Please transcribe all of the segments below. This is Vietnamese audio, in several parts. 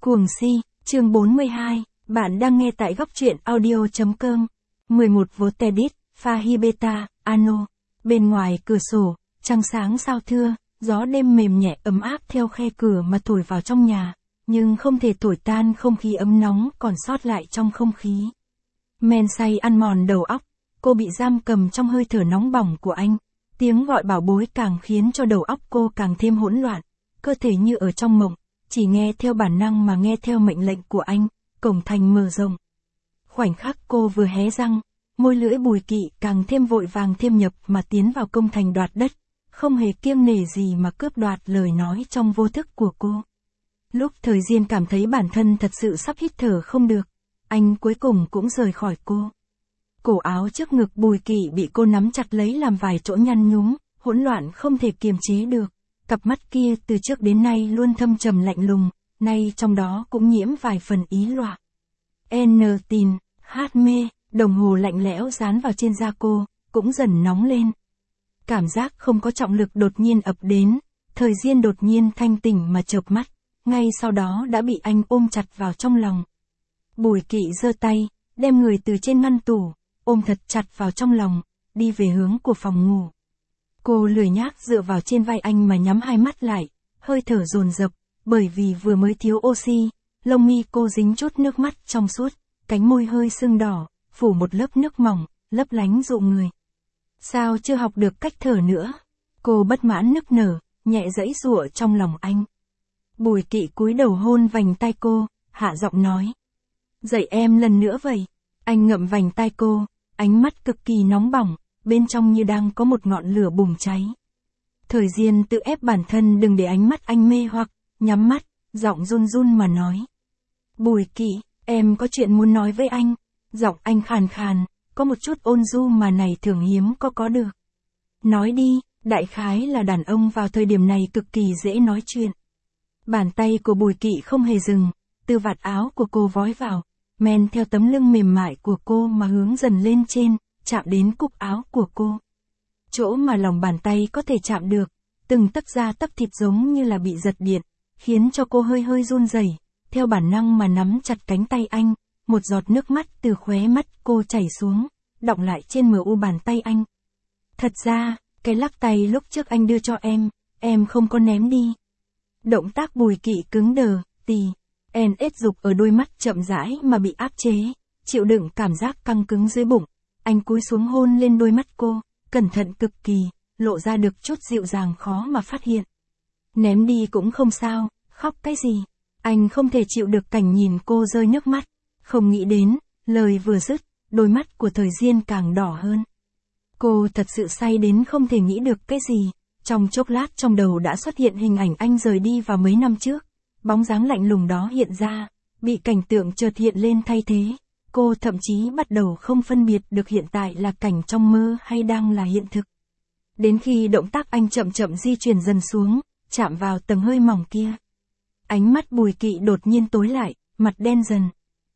Cuồng si, chương 42, bạn đang nghe tại góc truyện audio.com. 11 Votedit, Fahibeta, Ano. Bên ngoài cửa sổ, trăng sáng sao thưa, gió đêm mềm nhẹ ấm áp theo khe cửa mà thổi vào trong nhà, nhưng không thể thổi tan không khí ấm nóng còn sót lại trong không khí. Men say ăn mòn đầu óc, cô bị giam cầm trong hơi thở nóng bỏng của anh. Tiếng gọi bảo bối càng khiến cho đầu óc cô càng thêm hỗn loạn, cơ thể như ở trong mộng, chỉ nghe theo bản năng mà nghe theo mệnh lệnh của anh. Cổng thành mở rộng. Khoảnh khắc cô vừa hé răng, môi lưỡi Bùi Kỵ càng thêm vội vàng thêm nhập mà tiến vào công thành đoạt đất, không hề kiêng nể gì mà cướp đoạt lời nói trong vô thức của cô. Lúc Thời Diên cảm thấy bản thân thật sự sắp hít thở không được, anh cuối cùng cũng rời khỏi cô. Cổ áo trước ngực Bùi Kỵ bị cô nắm chặt lấy làm vài chỗ nhăn nhúm, hỗn loạn không thể kiềm chế được. Cặp mắt kia từ trước đến nay luôn thâm trầm lạnh lùng, nay trong đó cũng nhiễm vài phần ý loạn. Tin, hát mê, đồng hồ lạnh lẽo dán vào trên da cô, cũng dần nóng lên. Cảm giác không có trọng lực đột nhiên ập đến, Thời Diên đột nhiên thanh tỉnh mà chợp mắt, ngay sau đó đã bị anh ôm chặt vào trong lòng. Bùi Kỵ giơ tay, đem người từ trên ngăn tủ, ôm thật chặt vào trong lòng, đi về hướng của phòng ngủ. Cô lười nhác dựa vào trên vai anh mà nhắm hai mắt lại, hơi thở dồn dập, bởi vì vừa mới thiếu oxy, lông mi cô dính chút nước mắt trong suốt, cánh môi hơi sưng đỏ, phủ một lớp nước mỏng, lấp lánh dụ người. Sao chưa học được cách thở nữa? Cô bất mãn nức nở, nhẹ giãy giụa trong lòng anh. Bùi Kỵ cúi đầu hôn vành tai cô, hạ giọng nói. Dạy em lần nữa vậy. Anh ngậm vành tai cô, ánh mắt cực kỳ nóng bỏng, bên trong như đang có một ngọn lửa bùng cháy. Thời Diên tự ép bản thân đừng để ánh mắt anh mê hoặc, nhắm mắt, giọng run run mà nói. Bùi Kỵ, em có chuyện muốn nói với anh. Giọng anh khàn khàn, có một chút ôn nhu mà này thường hiếm có được. Nói đi, đại khái là đàn ông vào thời điểm này cực kỳ dễ nói chuyện. Bàn tay của Bùi Kỵ không hề dừng, từ vạt áo của cô vói vào, men theo tấm lưng mềm mại của cô mà hướng dần lên trên, chạm đến cúc áo của cô. Chỗ mà lòng bàn tay có thể chạm được, từng tấc da tấc thịt giống như là bị giật điện, khiến cho cô hơi hơi run rẩy, theo bản năng mà nắm chặt cánh tay anh, một giọt nước mắt từ khóe mắt cô chảy xuống, đọng lại trên mu bàn tay anh. Thật ra, cái lắc tay lúc trước anh đưa cho em không có ném đi. Động tác Bùi Kỵ cứng đờ, ết dục ở đôi mắt chậm rãi mà bị áp chế, chịu đựng cảm giác căng cứng dưới bụng. Anh cúi xuống hôn lên đôi mắt cô, cẩn thận cực kỳ, lộ ra được chút dịu dàng khó mà phát hiện. Ném đi cũng không sao, khóc cái gì. Anh không thể chịu được cảnh nhìn cô rơi nước mắt, không nghĩ đến, lời vừa dứt, đôi mắt của Thời Diên càng đỏ hơn. Cô thật sự say đến không thể nghĩ được cái gì, trong chốc lát trong đầu đã xuất hiện hình ảnh anh rời đi vào mấy năm trước, bóng dáng lạnh lùng đó hiện ra, bị cảnh tượng chợt hiện lên thay thế. Cô thậm chí bắt đầu không phân biệt được hiện tại là cảnh trong mơ hay đang là hiện thực. Đến khi động tác anh chậm chậm di chuyển dần xuống, chạm vào tầng hơi mỏng kia. Ánh mắt Bùi Kỵ đột nhiên tối lại, mặt đen dần.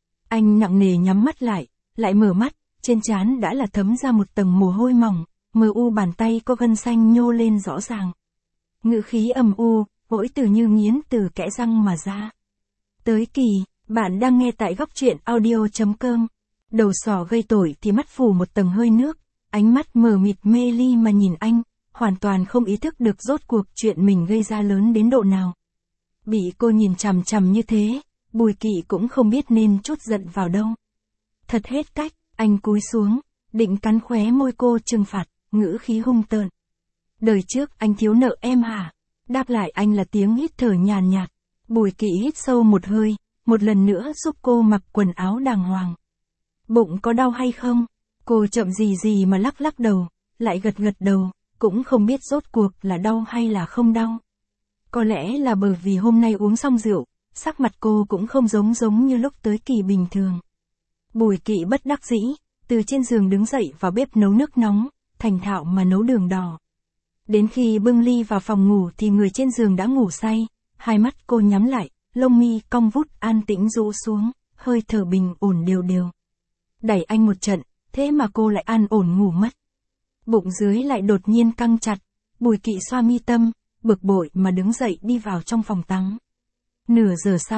Anh nặng nề nhắm mắt lại mở mắt, trên trán đã là thấm ra một tầng mồ hôi mỏng, mờ u bàn tay có gân xanh nhô lên rõ ràng. Ngữ khí âm u, mỗi từ như nghiến từ kẽ răng mà ra. Tới kỳ, bạn đang nghe tại góc truyện audio.com. Đầu sỏ gây tổi thì mắt phủ một tầng hơi nước, ánh mắt mờ mịt mê ly mà nhìn anh, hoàn toàn không ý thức được rốt cuộc chuyện mình gây ra lớn đến độ nào. Bị cô nhìn chằm chằm như thế, Bùi Kỵ cũng không biết nên trút giận vào đâu. Thật hết cách, anh cúi xuống, định cắn khóe môi cô trừng phạt, ngữ khí hung tợn. Đời trước anh thiếu nợ em hả? Đáp lại anh là tiếng hít thở nhàn nhạt. Bùi Kỵ hít sâu một hơi, một lần nữa giúp cô mặc quần áo đàng hoàng. Bụng có đau hay không? Cô chậm gì mà lắc đầu, lại gật đầu, cũng không biết rốt cuộc là đau hay là không đau. Có lẽ là bởi vì hôm nay uống xong rượu, sắc mặt cô cũng không giống như lúc tới kỳ bình thường. Bùi Kỵ bất đắc dĩ, từ trên giường đứng dậy vào bếp nấu nước nóng, thành thạo mà nấu đường đỏ. Đến khi bưng ly vào phòng ngủ thì người trên giường đã ngủ say, hai mắt cô nhắm lại, lông mi cong vút an tĩnh rũ xuống, hơi thở bình ổn đều. Đẩy anh một trận, thế mà cô lại an ổn ngủ mất. Bụng dưới lại đột nhiên căng chặt, Bùi Kỵ xoa mi tâm, bực bội mà đứng dậy đi vào trong phòng tắm. Nửa giờ sau,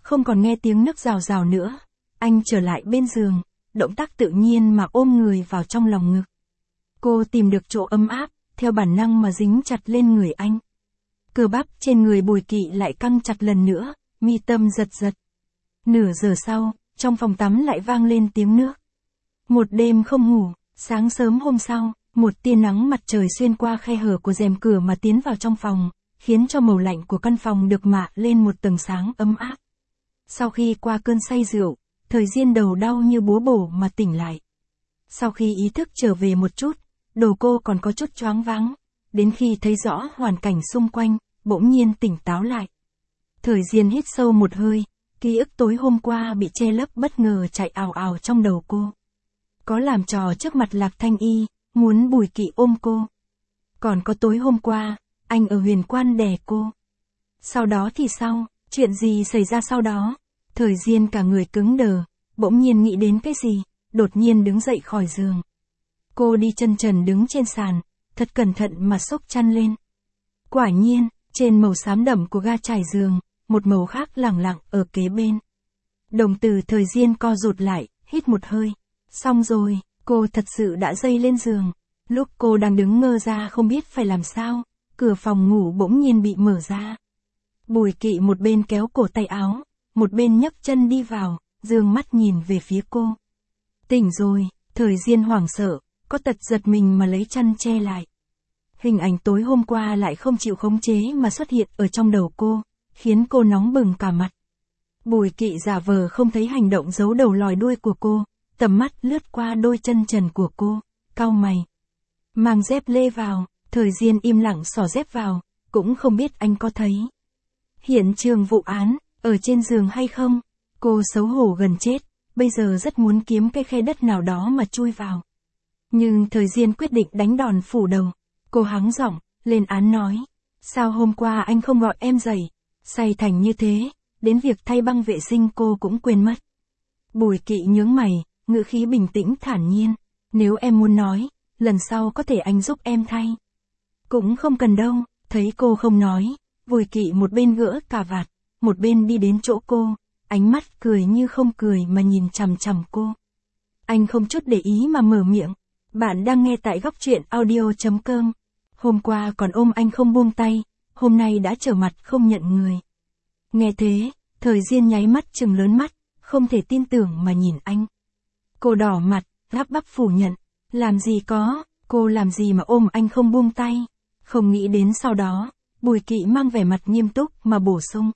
không còn nghe tiếng nước rào rào nữa. Anh trở lại bên giường, động tác tự nhiên mà ôm người vào trong lòng ngực. Cô tìm được chỗ ấm áp, theo bản năng mà dính chặt lên người anh. Cơ bắp trên người Bùi Kỵ lại căng chặt lần nữa, mi tâm giật giật. Nửa giờ sau, trong phòng tắm lại vang lên tiếng nước. Một đêm không ngủ, sáng sớm hôm sau, một tia nắng mặt trời xuyên qua khe hở của rèm cửa mà tiến vào trong phòng, khiến cho màu lạnh của căn phòng được mạ lên một tầng sáng ấm áp. Sau khi qua cơn say rượu, Thời Diên đầu đau như búa bổ mà tỉnh lại. Sau khi ý thức trở về một chút, đầu cô còn có chút choáng váng, đến khi thấy rõ hoàn cảnh xung quanh, bỗng nhiên tỉnh táo lại. Thời Diên hít sâu một hơi, ký ức tối hôm qua bị che lấp bất ngờ chạy ào ào trong đầu cô. Có làm trò trước mặt Lạc Thanh Y, muốn Bùi Kỵ ôm cô. Còn có tối hôm qua, anh ở Huyền Quan đè cô. Sau đó thì sao, chuyện gì xảy ra sau đó? Thời Diên cả người cứng đờ, bỗng nhiên nghĩ đến cái gì, đột nhiên đứng dậy khỏi giường. Cô đi chân trần đứng trên sàn, thật cẩn thận mà xốc chăn lên. Quả nhiên, trên màu xám đậm của ga trải giường, một màu khác lẳng lặng ở kế bên. Đồng tử Thời Diên co rụt lại, hít một hơi. Xong rồi, cô thật sự đã dây lên giường. Lúc cô đang đứng ngơ ra không biết phải làm sao, cửa phòng ngủ bỗng nhiên bị mở ra. Bùi Kỵ một bên kéo cổ tay áo, một bên nhấc chân đi vào, dương mắt nhìn về phía cô. Tỉnh rồi, Thời Diên hoảng sợ, có tật giật mình mà lấy chăn che lại. Hình ảnh tối hôm qua lại không chịu khống chế mà xuất hiện ở trong đầu cô, khiến cô nóng bừng cả mặt. Bùi Kỵ giả vờ không thấy hành động giấu đầu lòi đuôi của cô, tầm mắt lướt qua đôi chân trần của cô, cau mày. Mang dép lê vào, Thời Diên im lặng xỏ dép vào, cũng không biết anh có thấy hiện trường vụ án, ở trên giường hay không. Cô xấu hổ gần chết, bây giờ rất muốn kiếm cái khe đất nào đó mà chui vào. Nhưng Thời Diên quyết định đánh đòn phủ đầu. Cô hắng giọng, lên án nói. Sao hôm qua anh không gọi em dậy, say thành như thế, đến việc thay băng vệ sinh cô cũng quên mất. Bùi Kỵ nhướng mày, ngữ khí bình tĩnh thản nhiên. Nếu em muốn nói, lần sau có thể anh giúp em thay. Cũng không cần đâu, thấy cô không nói, Bùi Kỵ một bên gỡ cà vạt, một bên đi đến chỗ cô, ánh mắt cười như không cười mà nhìn chằm chằm cô. Anh không chút để ý mà mở miệng. Bạn đang nghe tại Góc Truyện Audio.com. Hôm qua còn ôm anh không buông tay, hôm nay đã trở mặt không nhận người. Nghe thế, Thời Diên nháy mắt trừng lớn mắt, không thể tin tưởng mà nhìn anh. Cô đỏ mặt, lắp bắp phủ nhận. Làm gì có, cô làm gì mà ôm anh không buông tay. Không nghĩ đến sau đó, Bùi Kỵ mang vẻ mặt nghiêm túc mà bổ sung.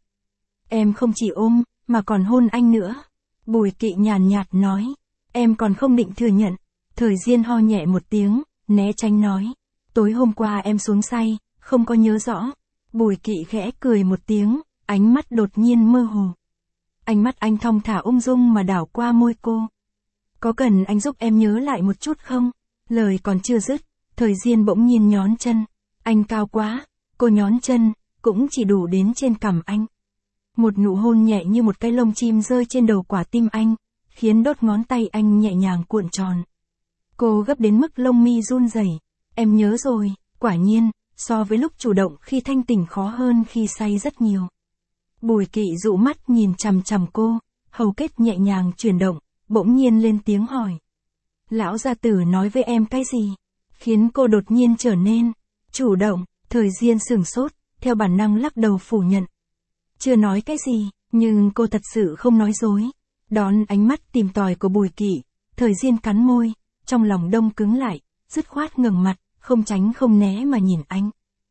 Em không chỉ ôm, mà còn hôn anh nữa. Bùi Kỵ nhàn nhạt nói. Em còn không định thừa nhận. Thời Diên ho nhẹ một tiếng, né tránh nói. Tối hôm qua em xuống say, không có nhớ rõ. Bùi Kỵ khẽ cười một tiếng, ánh mắt đột nhiên mơ hồ. Ánh mắt anh thong thả ung dung mà đảo qua môi cô. Có cần anh giúp em nhớ lại một chút không? Lời còn chưa dứt, Thời Diên bỗng nhiên nhón chân. Anh cao quá, cô nhón chân, cũng chỉ đủ đến trên cằm anh. Một nụ hôn nhẹ như một cái lông chim rơi trên đầu quả tim anh, khiến đốt ngón tay anh nhẹ nhàng cuộn tròn. Cô gấp đến mức lông mi run rẩy. Em nhớ rồi, quả nhiên, so với lúc chủ động khi thanh tỉnh khó hơn khi say rất nhiều. Bùi Kỵ dụ mắt nhìn chằm chằm cô, hầu kết nhẹ nhàng chuyển động, bỗng nhiên lên tiếng hỏi. Lão gia tử nói với em cái gì? Khiến cô đột nhiên trở nên chủ động. Thời Diên sửng sốt, theo bản năng lắc đầu phủ nhận. Chưa nói cái gì, nhưng cô thật sự không nói dối. Đón ánh mắt tìm tòi của Bùi Kỵ, Thời Diên cắn môi, trong lòng đông cứng lại, dứt khoát ngẩng mặt, không tránh không né mà nhìn anh.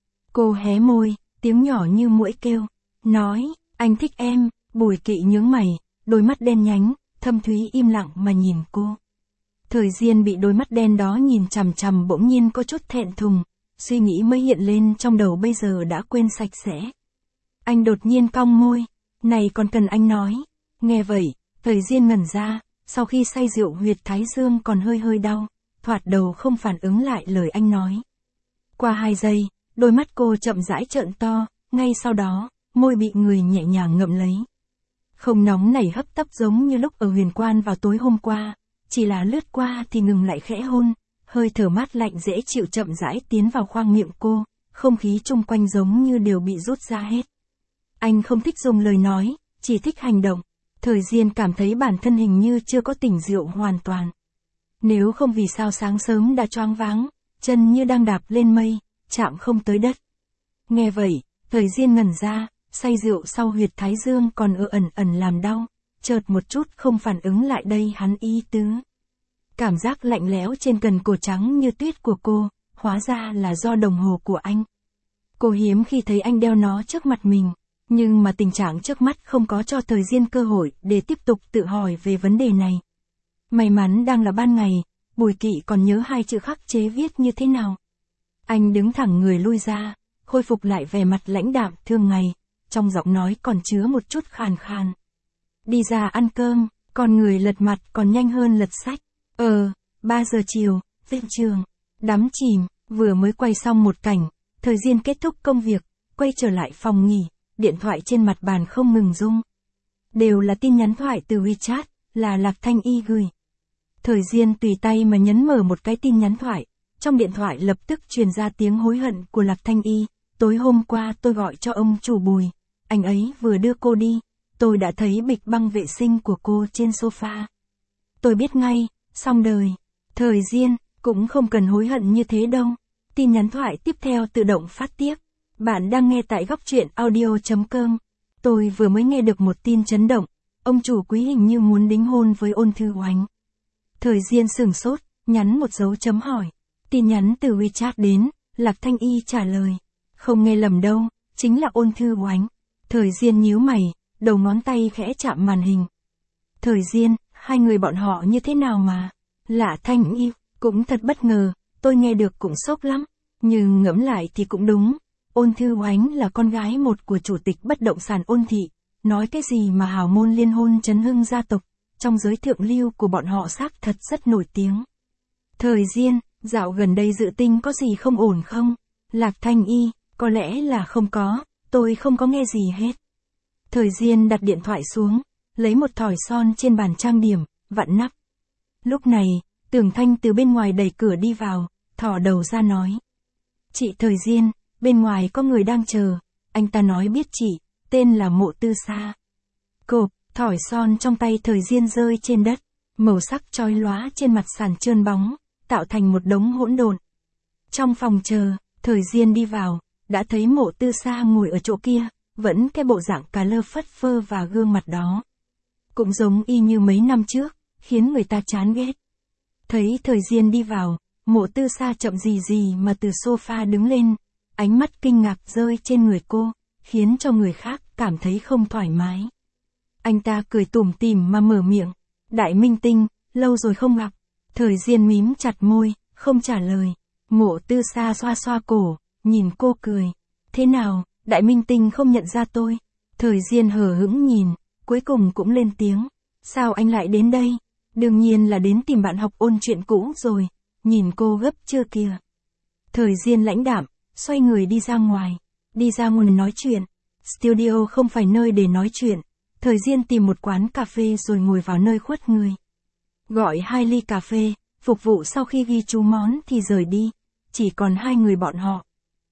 Cô hé môi, tiếng nhỏ như muỗi kêu, nói, anh thích em. Bùi Kỵ nhướng mày, đôi mắt đen nhánh, thâm thúy im lặng mà nhìn cô. Thời Diên bị đôi mắt đen đó nhìn chằm chằm bỗng nhiên có chút thẹn thùng, suy nghĩ mới hiện lên trong đầu bây giờ đã quên sạch sẽ. Anh đột nhiên cong môi, này còn cần anh nói. Nghe vậy, Thời Diên ngẩn ra, sau khi say rượu huyệt thái dương còn hơi hơi đau, thoạt đầu không phản ứng lại lời anh nói. Qua 2 giây, đôi mắt cô chậm rãi trợn to, ngay sau đó, môi bị người nhẹ nhàng ngậm lấy. Không nóng nảy hấp tấp giống như lúc ở Huyền Quan vào tối hôm qua, chỉ là lướt qua thì ngừng lại khẽ hôn, hơi thở mát lạnh dễ chịu chậm rãi tiến vào khoang miệng cô, không khí chung quanh giống như đều bị rút ra hết. Anh không thích dùng lời nói, chỉ thích hành động. Thời Diên cảm thấy bản thân hình như chưa có tỉnh rượu hoàn toàn. Nếu không vì sao sáng sớm đã choáng váng, chân như đang đạp lên mây, chạm không tới đất. Nghe vậy, Thời Diên ngẩn ra, say rượu sau huyệt thái dương còn ẩn ẩn làm đau, chợt một chút không phản ứng lại đây hắn ý tứ. Cảm giác lạnh lẽo trên cần cổ trắng như tuyết của cô, hóa ra là do đồng hồ của anh. Cô hiếm khi thấy anh đeo nó trước mặt mình, nhưng mà tình trạng trước mắt không có cho Thời Diên cơ hội để tiếp tục tự hỏi về vấn đề này. May mắn đang là ban ngày, Bùi Kỵ còn nhớ hai chữ khắc chế viết như thế nào. Anh đứng thẳng người lui ra, khôi phục lại vẻ mặt lãnh đạm thường ngày, trong giọng nói còn chứa một chút khàn khàn. Đi ra ăn cơm, con người lật mặt còn nhanh hơn lật sách. 3 giờ chiều, viện trường, đắm chìm, vừa mới quay xong một cảnh, Thời Diên kết thúc công việc, quay trở lại phòng nghỉ, điện thoại trên mặt bàn không ngừng rung. Đều là tin nhắn thoại từ WeChat, là Lạc Thanh Y gửi. Thời Diên tùy tay mà nhấn mở một cái tin nhắn thoại, trong điện thoại lập tức truyền ra tiếng hối hận của Lạc Thanh Y. Tối hôm qua tôi gọi cho ông chủ Bùi, anh ấy vừa đưa cô đi, tôi đã thấy bịch băng vệ sinh của cô trên sofa. Tôi biết ngay, xong đời. Thời Diên, cũng không cần hối hận như thế đâu. Tin nhắn thoại tiếp theo tự động phát tiếp. Bạn đang nghe tại góc truyện audio.com. Tôi vừa mới nghe được một tin chấn động, ông chủ Quý hình như muốn đính hôn với Ôn Thư Oánh. Thời Diên sửng sốt, nhắn một dấu chấm hỏi. Tin nhắn từ WeChat đến, Lạc Thanh Y trả lời. Không nghe lầm đâu, chính là Ôn Thư Oánh. Thời Diên nhíu mày, đầu ngón tay khẽ chạm màn hình. Thời Diên, hai người bọn họ như thế nào mà? Lạ Thanh Y, cũng thật bất ngờ, tôi nghe được cũng sốc lắm. Nhưng ngẫm lại thì cũng đúng. Ôn Thư Oánh là con gái một của chủ tịch bất động sản Ôn Thị. Nói cái gì mà hào môn liên hôn chấn hưng gia tộc, trong giới thượng lưu của bọn họ xác thật rất nổi tiếng. Thời Diên, dạo gần đây dự tinh có gì không ổn không? Lạc Thanh Y, có lẽ là không có, tôi không có nghe gì hết. Thời Diên đặt điện thoại xuống, lấy một thỏi son trên bàn trang điểm, vặn nắp. Lúc này, Tưởng Thanh từ bên ngoài đẩy cửa đi vào, thò đầu ra nói. Chị Thời Diên, bên ngoài có người đang chờ, anh ta nói biết chị, tên là Mộ Tư Sa. Cộp, thỏi son trong tay Thời Diên rơi trên đất, màu sắc chói lóa trên mặt sàn trơn bóng, tạo thành một đống hỗn độn. Trong phòng chờ, Thời Diên đi vào, đã thấy Mộ Tư Sa ngồi ở chỗ kia, vẫn cái bộ dạng cà lơ phất phơ và gương mặt đó. Cũng giống y như mấy năm trước, khiến người ta chán ghét. Thấy Thời Diên đi vào, Mộ Tư Sa chậm gì mà từ sofa đứng lên, ánh mắt kinh ngạc rơi trên người cô, khiến cho người khác cảm thấy không thoải mái. Anh ta cười tủm tỉm mà mở miệng, Đại minh tinh, lâu rồi không gặp. Thời Diên mím chặt môi, không trả lời. Mộ Tư Sa xoa xoa cổ, nhìn cô cười. Thế nào, Đại minh tinh không nhận ra tôi? Thời Diên hờ hững nhìn, cuối cùng cũng lên tiếng. Sao anh lại đến đây? Đương nhiên là đến tìm bạn học ôn chuyện cũ rồi. Nhìn cô gấp chưa kìa. Thời Diên lãnh đạm, xoay người đi ra ngoài. Đi ra ngoài nói chuyện. Studio không phải nơi để nói chuyện. Thời Diên tìm một quán cà phê rồi ngồi vào nơi khuất người. Gọi 2 ly cà phê, phục vụ sau khi ghi chú món thì rời đi. Chỉ còn hai người bọn họ.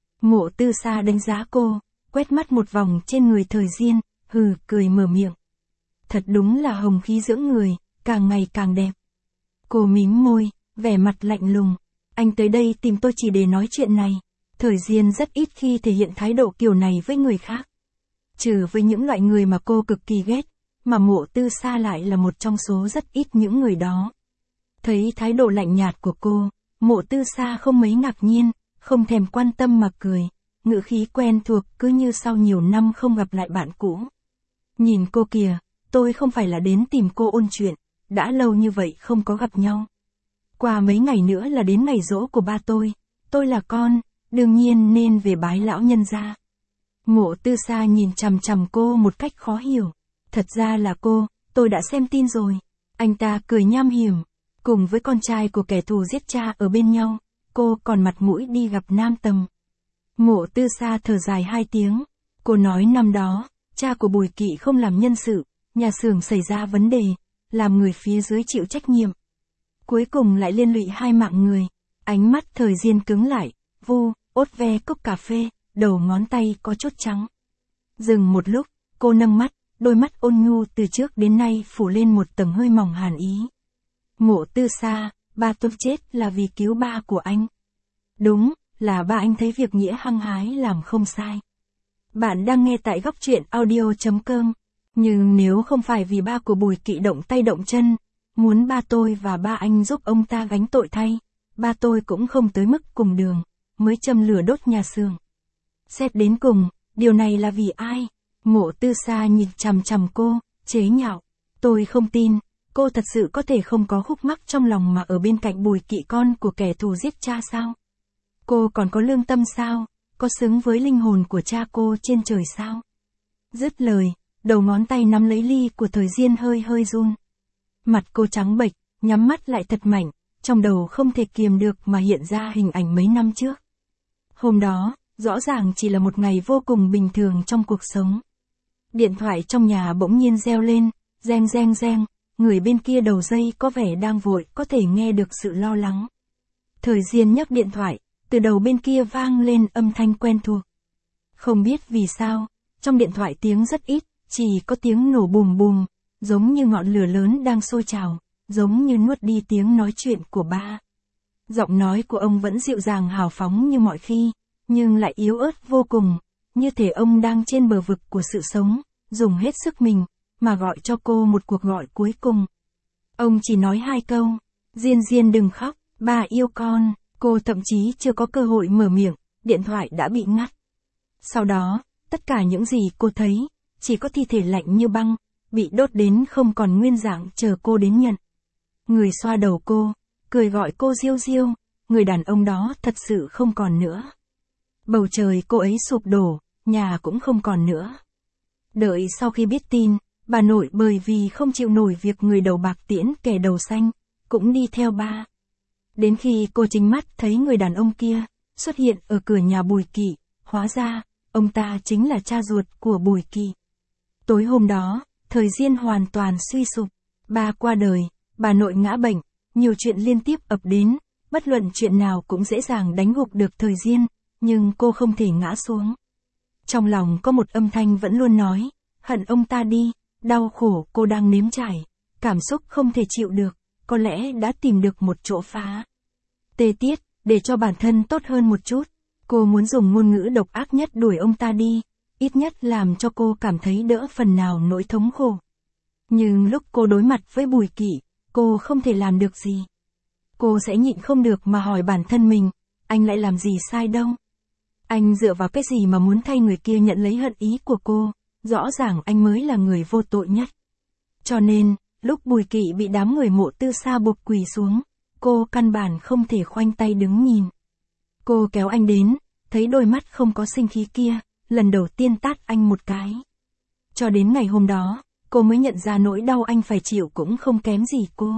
Mộ Tư Sa đánh giá cô, quét mắt một vòng trên người Thời Diên, hừ, cười mở miệng. Thật đúng là hồng khí dưỡng người, càng ngày càng đẹp. Cô mím môi, vẻ mặt lạnh lùng. Anh tới đây tìm tôi chỉ để nói chuyện này. Thời Diên rất ít khi thể hiện thái độ kiểu này với người khác. Trừ với những loại người mà cô cực kỳ ghét, mà Mộ Tư Sa lại là một trong số rất ít những người đó. Thấy thái độ lạnh nhạt của cô, Mộ Tư Sa không mấy ngạc nhiên, không thèm quan tâm mà cười, ngữ khí quen thuộc cứ như sau nhiều năm không gặp lại bạn cũ. Nhìn cô kìa, tôi không phải là đến tìm cô ôn chuyện, đã lâu như vậy không có gặp nhau. Qua mấy ngày nữa là đến ngày giỗ của ba tôi là con, đương nhiên nên về bái lão nhân gia. Mộ Tư Sa nhìn chằm chằm cô một cách khó hiểu. Thật ra là cô, tôi đã xem tin rồi. Anh ta cười nham hiểm, cùng với con trai của kẻ thù giết cha ở bên nhau, cô còn mặt mũi đi gặp nam tầm. Mộ Tư Sa thở dài 2 tiếng, cô nói năm đó, cha của Bùi Kỵ không làm nhân sự, nhà xưởng xảy ra vấn đề, làm người phía dưới chịu trách nhiệm. Cuối cùng lại liên lụy 2 mạng người. Ánh mắt Thời Diên cứng lại, ốt ve cốc cà phê, đầu ngón tay có chút trắng. Dừng một lúc, cô nâng mắt, đôi mắt ôn nhu từ trước đến nay phủ lên một tầng hơi mỏng hàn ý. Mộ Tư Sa, ba tôi chết là vì cứu ba của anh. Đúng, là ba anh thấy việc nghĩa hăng hái làm không sai. Bạn đang nghe tại góc truyện audio.com. Nhưng nếu không phải vì ba của Bùi Kỵ động tay động chân, muốn ba tôi và ba anh giúp ông ta gánh tội thay, ba tôi cũng không tới mức cùng đường, mới châm lửa đốt nhà xưởng. Xét đến cùng, điều này là vì ai? Mộ Tư Sa nhìn chằm chằm cô, chế nhạo. Tôi không tin, cô thật sự có thể không có khúc mắc trong lòng mà ở bên cạnh Bùi Kỵ con của kẻ thù giết cha sao? Cô còn có lương tâm sao? Có xứng với linh hồn của cha cô trên trời sao? Dứt lời, đầu ngón tay nắm lấy ly của Thời Diên hơi hơi run. Mặt cô trắng bệch, nhắm mắt lại thật mạnh, trong đầu không thể kiềm được mà hiện ra hình ảnh mấy năm trước. Hôm đó, rõ ràng chỉ là một ngày vô cùng bình thường trong cuộc sống. Điện thoại trong nhà bỗng nhiên reo lên, reng reng reng, người bên kia đầu dây có vẻ đang vội có thể nghe được sự lo lắng. Thời Diên nhấc điện thoại, từ đầu bên kia vang lên âm thanh quen thuộc. Không biết vì sao, trong điện thoại tiếng rất ít, chỉ có tiếng nổ bùm bùm, giống như ngọn lửa lớn đang sôi trào, giống như nuốt đi tiếng nói chuyện của ba. Giọng nói của ông vẫn dịu dàng hào phóng như mọi khi, nhưng lại yếu ớt vô cùng, như thể ông đang trên bờ vực của sự sống, dùng hết sức mình, mà gọi cho cô một cuộc gọi cuối cùng. Ông chỉ nói 2 câu, Diên Diên đừng khóc, ba yêu con, cô thậm chí chưa có cơ hội mở miệng, điện thoại đã bị ngắt. Sau đó, tất cả những gì cô thấy, chỉ có thi thể lạnh như băng, bị đốt đến không còn nguyên dạng chờ cô đến nhận. Người xoa đầu cô, cười gọi cô Diêu Diêu, người đàn ông đó thật sự không còn nữa. Bầu trời cô ấy sụp đổ, nhà cũng không còn nữa. Đợi sau khi biết tin, bà nội bởi vì không chịu nổi việc người đầu bạc tiễn kẻ đầu xanh, cũng đi theo ba. Đến khi cô chính mắt thấy người đàn ông kia xuất hiện ở cửa nhà Bùi Kỵ, hóa ra, ông ta chính là cha ruột của Bùi Kỵ. Tối hôm đó, Thời Diên hoàn toàn suy sụp, ba qua đời, bà nội ngã bệnh, nhiều chuyện liên tiếp ập đến, bất luận chuyện nào cũng dễ dàng đánh gục được Thời Diên, nhưng cô không thể ngã xuống. Trong lòng có một âm thanh vẫn luôn nói, hận ông ta đi, đau khổ cô đang nếm trải, cảm xúc không thể chịu được, có lẽ đã tìm được một chỗ phá. Tê tiết, để cho bản thân tốt hơn một chút, cô muốn dùng ngôn ngữ độc ác nhất đuổi ông ta đi, ít nhất làm cho cô cảm thấy đỡ phần nào nỗi thống khổ. Nhưng lúc cô đối mặt với Bùi Kỵ, cô không thể làm được gì. Cô sẽ nhịn không được mà hỏi bản thân mình, anh lại làm gì sai đâu? Anh dựa vào cái gì mà muốn thay người kia nhận lấy hận ý của cô, rõ ràng anh mới là người vô tội nhất. Cho nên, lúc Bùi Kỵ bị đám người Mộ Tư Sa buộc quỳ xuống, cô căn bản không thể khoanh tay đứng nhìn. Cô kéo anh đến, thấy đôi mắt không có sinh khí kia, lần đầu tiên tát anh một cái. Cho đến ngày hôm đó, cô mới nhận ra nỗi đau anh phải chịu cũng không kém gì cô.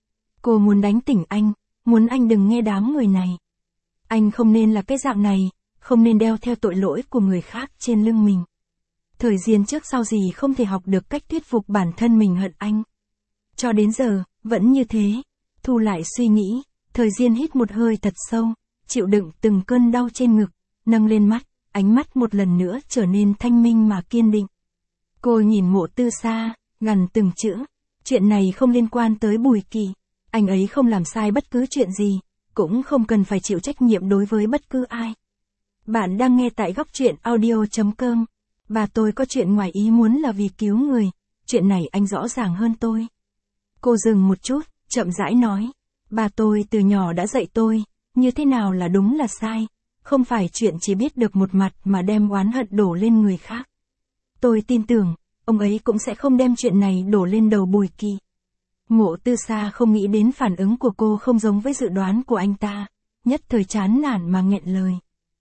Cô muốn đánh tỉnh anh, muốn anh đừng nghe đám người này. Anh không nên là cái dạng này, không nên đeo theo tội lỗi của người khác trên lưng mình. Thời Diên trước sau gì không thể học được cách thuyết phục bản thân mình hận anh. Cho đến giờ, vẫn như thế. Thu lại suy nghĩ, Thời Diên hít một hơi thật sâu, chịu đựng từng cơn đau trên ngực, nâng lên mắt, ánh mắt một lần nữa trở nên thanh minh mà kiên định. Cô nhìn Mộ Tư Sa, gằn từng chữ, chuyện này không liên quan tới Bùi Kỵ, anh ấy không làm sai bất cứ chuyện gì, cũng không cần phải chịu trách nhiệm đối với bất cứ ai. Bạn đang nghe tại góc truyện audio.com. Bà tôi có chuyện ngoài ý muốn là vì cứu người, chuyện này anh rõ ràng hơn tôi. Cô dừng một chút, chậm rãi nói, bà tôi từ nhỏ đã dạy tôi, như thế nào là đúng là sai, không phải chuyện chỉ biết được một mặt mà đem oán hận đổ lên người khác. Tôi tin tưởng, ông ấy cũng sẽ không đem chuyện này đổ lên đầu Bùi Kỵ. Mộ Tư Sa không nghĩ đến phản ứng của cô không giống với dự đoán của anh ta, nhất thời chán nản mà nghẹn lời.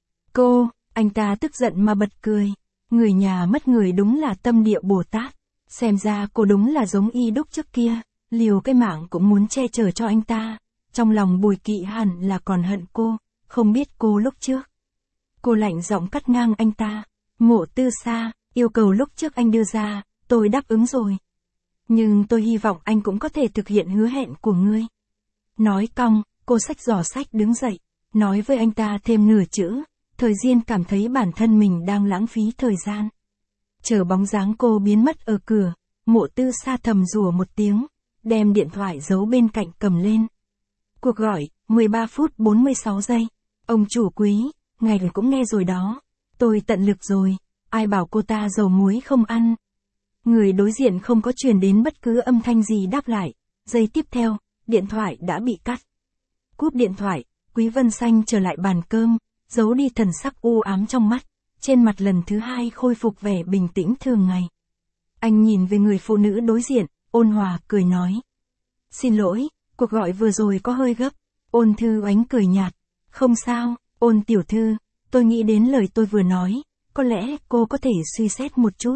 Cô, anh ta tức giận mà bật cười, người nhà mất người đúng là tâm địa Bồ Tát, xem ra cô đúng là giống y đúc trước kia, liều cái mạng cũng muốn che chở cho anh ta, trong lòng Bùi Kỵ hẳn là còn hận cô, không biết cô lúc trước. Cô lạnh giọng cắt ngang anh ta, Mộ Tư Sa, yêu cầu lúc trước anh đưa ra, tôi đáp ứng rồi. Nhưng tôi hy vọng anh cũng có thể thực hiện hứa hẹn của ngươi. Nói cong, cô xách giỏ sách đứng dậy, nói với anh ta thêm nửa chữ, Thời Diên cảm thấy bản thân mình đang lãng phí thời gian. Chờ bóng dáng cô biến mất ở cửa, Mộ Tư Sa thầm rủa một tiếng, đem điện thoại giấu bên cạnh cầm lên. Cuộc gọi, 13 phút 46 giây. Ông chủ quý, ngài cũng nghe rồi đó. Tôi tận lực rồi, ai bảo cô ta dầu muối không ăn. Người đối diện không có truyền đến bất cứ âm thanh gì đáp lại. Giây tiếp theo, điện thoại đã bị cắt. Cúp điện thoại, Quý Vân Xanh trở lại bàn cơm, giấu đi thần sắc u ám trong mắt. Trên mặt lần thứ hai khôi phục vẻ bình tĩnh thường ngày. Anh nhìn về người phụ nữ đối diện, ôn hòa cười nói. Xin lỗi, cuộc gọi vừa rồi có hơi gấp. Ôn Thư Oánh cười nhạt. Không sao, Ôn tiểu thư, tôi nghĩ đến lời tôi vừa nói, có lẽ cô có thể suy xét một chút.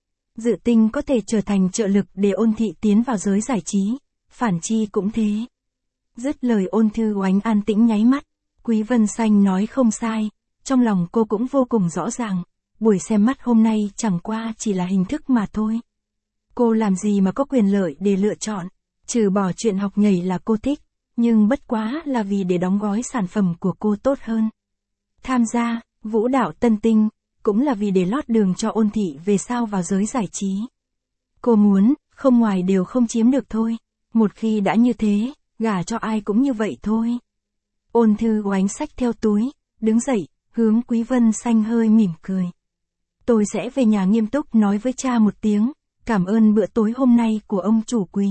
Dự Tinh có thể trở thành trợ lực để Ôn thị tiến vào giới giải trí, Phản Chi cũng thế. Dứt lời Ôn Thư Oánh an tĩnh nháy mắt, Quý Vân Xanh nói không sai, trong lòng cô cũng vô cùng rõ ràng, buổi xem mắt hôm nay chẳng qua chỉ là hình thức mà thôi. Cô làm gì mà có quyền lợi để lựa chọn, trừ bỏ chuyện học nhảy là cô thích, nhưng bất quá là vì để đóng gói sản phẩm của cô tốt hơn. Tham gia, vũ đạo tân tinh, cũng là vì để lót đường cho Ôn thị về sau vào giới giải trí. Cô muốn, không ngoài đều không chiếm được thôi, một khi đã như thế, gả cho ai cũng như vậy thôi. Ôn Thư Oánh xách theo túi, đứng dậy, hướng Quý Vân Xanh hơi mỉm cười. Tôi sẽ về nhà nghiêm túc nói với cha một tiếng, cảm ơn bữa tối hôm nay của ông chủ Quý.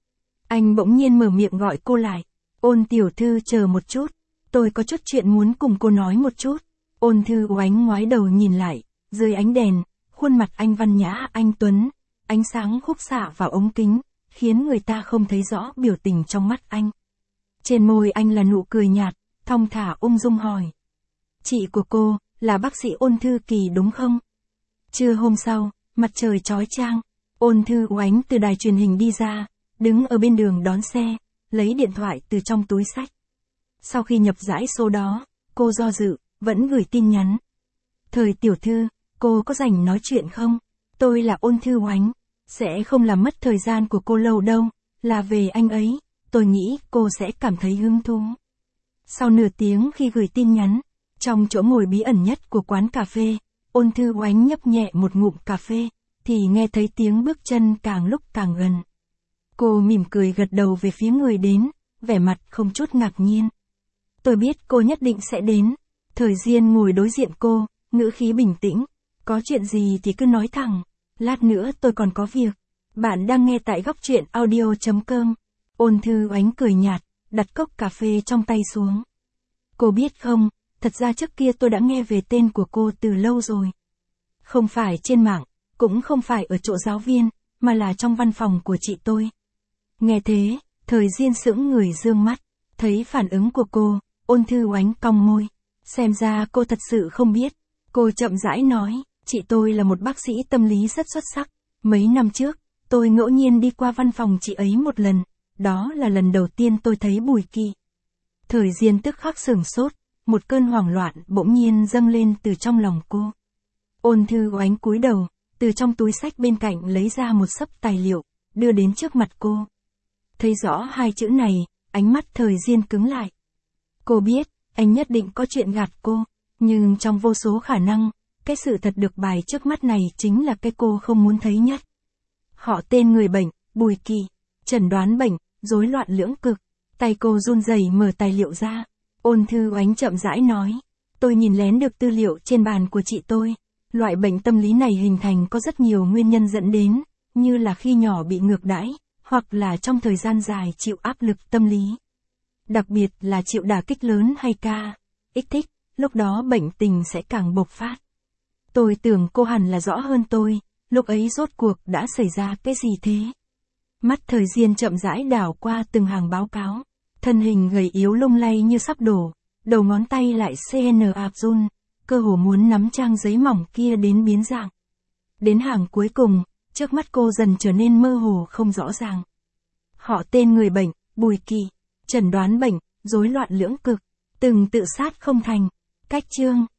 Anh bỗng nhiên mở miệng gọi cô lại. Ôn tiểu thư chờ một chút, tôi có chút chuyện muốn cùng cô nói một chút. Ôn Thư Oánh ngoái đầu nhìn lại, dưới ánh đèn, khuôn mặt anh văn nhã anh tuấn, ánh sáng khúc xạ vào ống kính, khiến người ta không thấy rõ biểu tình trong mắt anh. Trên môi anh là nụ cười nhạt, thong thả ung dung hỏi. Chị của cô, là bác sĩ Ôn Thư Kỳ đúng không? Trưa hôm sau, mặt trời chói chang, Ôn Thư Oánh từ đài truyền hình đi ra, đứng ở bên đường đón xe, lấy điện thoại từ trong túi xách. Sau khi nhập dãy số đó, cô do dự, vẫn gửi tin nhắn. Thời tiểu thư, cô có rảnh nói chuyện không? Tôi là Ôn Thư Oánh, sẽ không làm mất thời gian của cô lâu đâu, là về anh ấy, tôi nghĩ cô sẽ cảm thấy hứng thú. Sau nửa tiếng khi gửi tin nhắn, trong chỗ ngồi bí ẩn nhất của quán cà phê, Ôn Thư Oánh nhấp nhẹ một ngụm cà phê, thì nghe thấy tiếng bước chân càng lúc càng gần. Cô mỉm cười gật đầu về phía người đến, vẻ mặt không chút ngạc nhiên. Tôi biết cô nhất định sẽ đến. Thời Diên ngồi đối diện cô, ngữ khí bình tĩnh. Có chuyện gì thì cứ nói thẳng. Lát nữa tôi còn có việc. Bạn đang nghe tại góc truyện audio.com. Ôn Thư Oánh cười nhạt, đặt cốc cà phê trong tay xuống. Cô biết không, thật ra trước kia tôi đã nghe về tên của cô từ lâu rồi. Không phải trên mạng, cũng không phải ở chỗ giáo viên, mà là trong văn phòng của chị tôi. Nghe thế, Thời Diên sững người dương mắt, thấy phản ứng của cô, Ôn Thư Oánh cong môi. Xem ra cô thật sự không biết. Cô chậm rãi nói, chị tôi là một bác sĩ tâm lý rất xuất sắc. Mấy năm trước, tôi ngẫu nhiên đi qua văn phòng chị ấy một lần. Đó là lần đầu tiên tôi thấy Bùi Kỳ. Thời Diên tức khắc sửng sốt, một cơn hoảng loạn bỗng nhiên dâng lên từ trong lòng cô. Ôn Thư Oánh cúi đầu, từ trong túi xách bên cạnh lấy ra một xấp tài liệu, đưa đến trước mặt cô. Thấy rõ hai chữ này, ánh mắt Thời Diên cứng lại. Cô biết, anh nhất định có chuyện gạt cô, nhưng trong vô số khả năng, cái sự thật được bày trước mắt này chính là cái cô không muốn thấy nhất. Họ tên người bệnh, Bùi Kỳ, chẩn đoán bệnh, rối loạn lưỡng cực. Tay cô run rẩy mở tài liệu ra. Ôn Thư Oánh chậm rãi nói, tôi nhìn lén được tư liệu trên bàn của chị tôi. Loại bệnh tâm lý này hình thành có rất nhiều nguyên nhân dẫn đến, như là khi nhỏ bị ngược đãi, hoặc là trong thời gian dài chịu áp lực tâm lý. Đặc biệt là chịu đả kích lớn hay kích thích, lúc đó bệnh tình sẽ càng bộc phát. Tôi tưởng cô hẳn là rõ hơn tôi, lúc ấy rốt cuộc đã xảy ra cái gì thế? Mắt Thời Diên chậm rãi đảo qua từng hàng báo cáo, thân hình gầy yếu lung lay như sắp đổ, đầu ngón tay lại run, cơ hồ muốn nắm trang giấy mỏng kia đến biến dạng. Đến hàng cuối cùng, trước mắt cô dần trở nên mơ hồ không rõ ràng. Họ tên người bệnh, Bùi Kỳ, chẩn đoán bệnh, rối loạn lưỡng cực, từng tự sát không thành, cách chương.